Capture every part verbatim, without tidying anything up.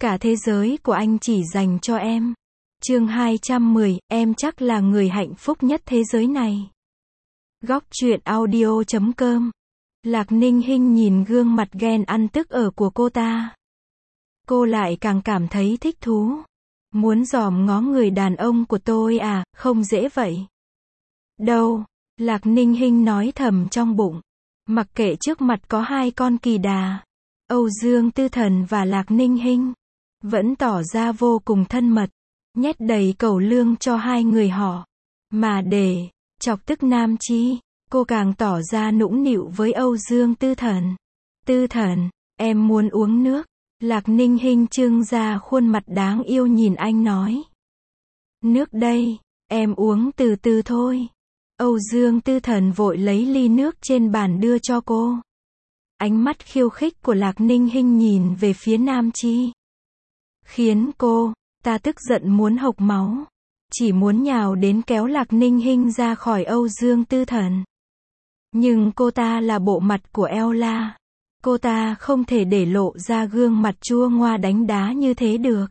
Cả thế giới của anh chỉ dành cho em. Chương hai trăm mười, em chắc là người hạnh phúc nhất thế giới này. Góc truyện audio chấm com. Lạc Ninh Hinh nhìn gương mặt ghen ăn tức ở của cô ta. Cô lại càng cảm thấy thích thú. Muốn dòm ngó người đàn ông của tôi à, không dễ vậy. Đâu, Lạc Ninh Hinh nói thầm trong bụng. Mặc kệ trước mặt có hai con kỳ đà, Âu Dương Tư Thần và Lạc Ninh Hinh vẫn tỏ ra vô cùng thân mật, nhét đầy cẩu lương cho hai người họ. Mà để chọc tức Nam Chi, cô càng tỏ ra nũng nịu với Âu Dương Tư Thần. Tư Thần, em muốn uống nước. Lạc Ninh Hinh trưng ra khuôn mặt đáng yêu nhìn anh nói. Nước đây, em uống từ từ thôi. Âu Dương Tư Thần vội lấy ly nước trên bàn đưa cho cô. Ánh mắt khiêu khích của Lạc Ninh Hinh nhìn về phía Nam Chi, khiến cô ta tức giận muốn hộc máu, chỉ muốn nhào đến kéo Lạc Ninh Hinh ra khỏi Âu Dương Tư Thần. Nhưng cô ta là bộ mặt của Ella, cô ta không thể để lộ ra gương mặt chua ngoa đánh đá như thế được.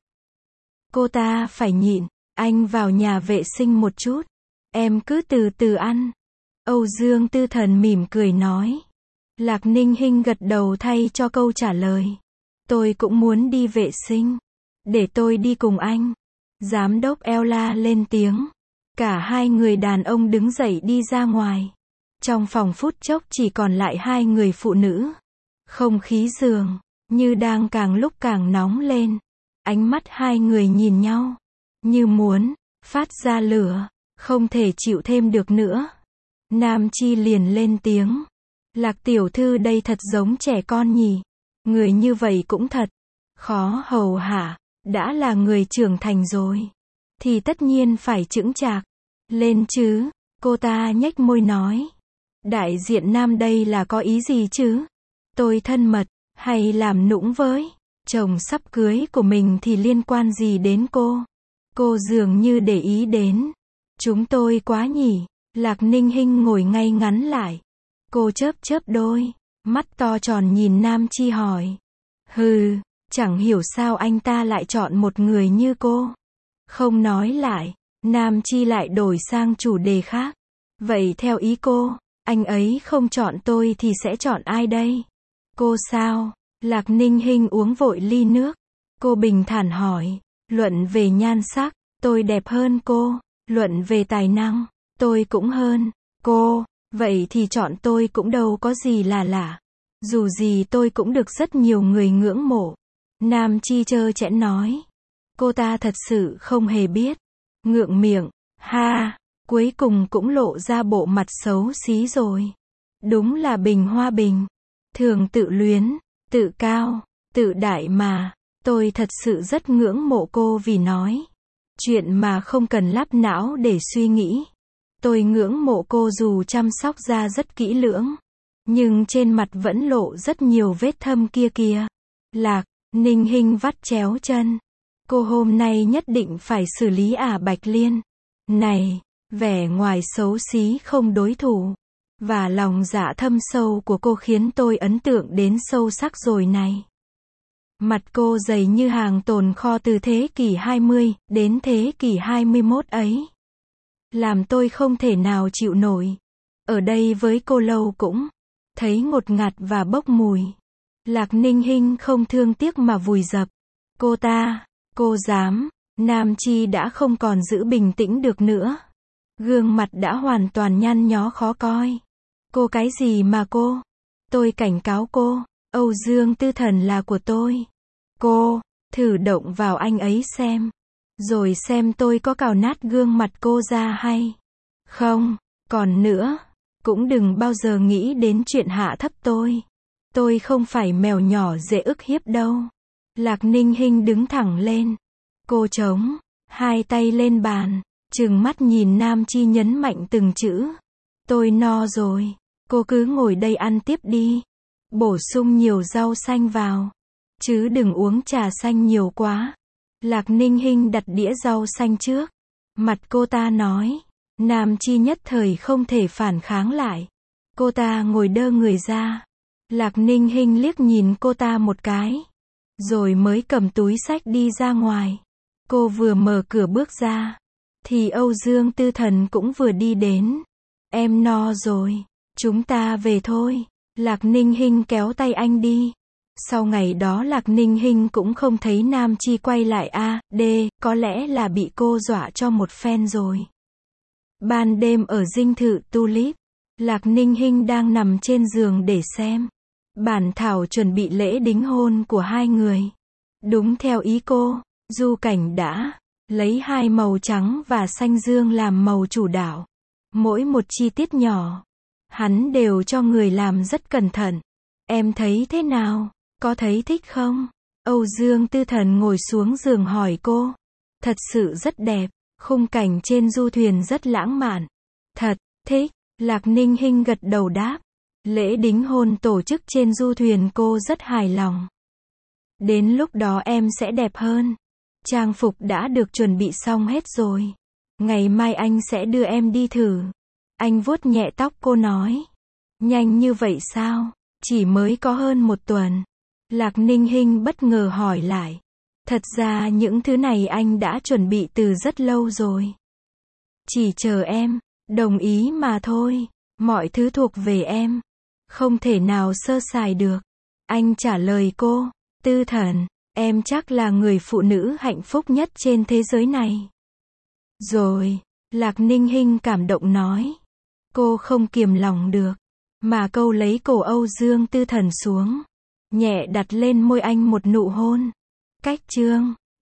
Cô ta phải nhịn. Anh vào nhà vệ sinh một chút, em cứ từ từ ăn. Âu Dương Tư Thần mỉm cười nói. Lạc Ninh Hinh gật đầu thay cho câu trả lời. Tôi cũng muốn đi vệ sinh. Để tôi đi cùng anh. Giám đốc Ella lên tiếng. Cả hai người đàn ông đứng dậy đi ra ngoài. Trong phòng phút chốc chỉ còn lại hai người phụ nữ. Không khí giường như đang càng lúc càng nóng lên. Ánh mắt hai người nhìn nhau, như muốn phát ra lửa, không thể chịu thêm được nữa. Nam Chi liền lên tiếng. Lạc tiểu thư đây thật giống trẻ con nhỉ. Người như vậy cũng thật khó hầu hạ. Đã là người trưởng thành rồi, thì tất nhiên phải chững chạc lên chứ. Cô ta nhếch môi nói. Đại diện Nam đây là có ý gì chứ? Tôi thân mật, hay làm nũng với chồng sắp cưới của mình thì liên quan gì đến cô? Cô dường như để ý đến chúng tôi quá nhỉ. Lạc Ninh Hinh ngồi ngay ngắn lại. Cô chớp chớp đôi mắt to tròn nhìn Nam Chi hỏi. Hừ, chẳng hiểu sao anh ta lại chọn một người như cô. Không nói lại, Nam Chi lại đổi sang chủ đề khác. Vậy theo ý cô, anh ấy không chọn tôi thì sẽ chọn ai đây? Cô sao? Lạc Ninh Hinh uống vội ly nước. Cô bình thản hỏi. Luận về nhan sắc, tôi đẹp hơn cô. Luận về tài năng, tôi cũng hơn cô. Vậy thì chọn tôi cũng đâu có gì là lạ. Dù gì tôi cũng được rất nhiều người ngưỡng mộ. Nam Chi trơ trẽn nói. Cô ta thật sự không hề biết. Ngượng miệng. Ha, cuối cùng cũng lộ ra bộ mặt xấu xí rồi. Đúng là bình hoa bình. Thường tự luyến, tự cao, tự đại mà. Tôi thật sự rất ngưỡng mộ cô vì nói chuyện mà không cần lắp não để suy nghĩ. Tôi ngưỡng mộ cô dù chăm sóc da rất kỹ lưỡng, nhưng trên mặt vẫn lộ rất nhiều vết thâm kia kìa. Lạc Ninh Hinh vắt chéo chân. Cô hôm nay nhất định phải xử lý ả Bạch Liên này. Vẻ ngoài xấu xí không đối thủ và lòng dạ thâm sâu của cô khiến tôi ấn tượng đến sâu sắc rồi này. Mặt cô dày như hàng tồn kho từ thế kỷ hai mươi đến thế kỷ hai mươi mốt ấy. Làm tôi không thể nào chịu nổi. Ở đây với cô lâu cũng thấy ngột ngạt và bốc mùi. Lạc Ninh Hinh không thương tiếc mà vùi dập. Cô ta, cô dám. Nam Chi đã không còn giữ bình tĩnh được nữa. Gương mặt đã hoàn toàn nhăn nhó khó coi. Cô cái gì mà cô? Tôi cảnh cáo cô, Âu Dương Tư Thần là của tôi. Cô, thử động vào anh ấy xem. Rồi xem tôi có cào nát gương mặt cô ra hay không. Còn nữa, cũng đừng bao giờ nghĩ đến chuyện hạ thấp tôi. Tôi không phải mèo nhỏ dễ ức hiếp đâu. Lạc Ninh Hinh đứng thẳng lên. Cô chống hai tay lên bàn, trừng mắt nhìn Nam Chi nhấn mạnh từng chữ. Tôi no rồi. Cô cứ ngồi đây ăn tiếp đi. Bổ sung nhiều rau xanh vào. Chứ đừng uống trà xanh nhiều quá. Lạc Ninh Hinh đặt đĩa rau xanh trước mặt cô ta nói. Nam Chi nhất thời không thể phản kháng lại. Cô ta ngồi đơ người ra. Lạc Ninh Hinh liếc nhìn cô ta một cái, rồi mới cầm túi xách đi ra ngoài. Cô vừa mở cửa bước ra, thì Âu Dương Tư Thần cũng vừa đi đến. Em no rồi, chúng ta về thôi. Lạc Ninh Hinh kéo tay anh đi. Sau ngày đó Lạc Ninh Hinh cũng không thấy Nam Chi quay lại a, d, có lẽ là bị cô dọa cho một phen rồi. Ban đêm ở dinh thự Tulip, Lạc Ninh Hinh đang nằm trên giường để xem bản thảo chuẩn bị lễ đính hôn của hai người. Đúng theo ý cô, Du Cảnh đã lấy hai màu trắng và xanh dương làm màu chủ đạo. Mỗi một chi tiết nhỏ, hắn đều cho người làm rất cẩn thận. Em thấy thế nào? Có thấy thích không? Âu Dương Tư Thần ngồi xuống giường hỏi cô. Thật sự rất đẹp, khung cảnh trên du thuyền rất lãng mạn. Thật, thích. Lạc Ninh Hinh gật đầu đáp. Lễ đính hôn tổ chức trên du thuyền cô rất hài lòng. Đến lúc đó em sẽ đẹp hơn. Trang phục đã được chuẩn bị xong hết rồi. Ngày mai anh sẽ đưa em đi thử. Anh vuốt nhẹ tóc cô nói. Nhanh như vậy sao? Chỉ mới có hơn một tuần. Lạc Ninh Hinh bất ngờ hỏi lại. Thật ra những thứ này anh đã chuẩn bị từ rất lâu rồi. Chỉ chờ em đồng ý mà thôi. Mọi thứ thuộc về em. Không thể nào sơ sài được. Anh trả lời cô. Tư Thần, em chắc là người phụ nữ hạnh phúc nhất trên thế giới này. Rồi, Lạc Ninh Hinh cảm động nói. Cô không kiềm lòng được, mà câu lấy cổ Âu Dương Tư Thần xuống, nhẹ đặt lên môi anh một nụ hôn. Cách chương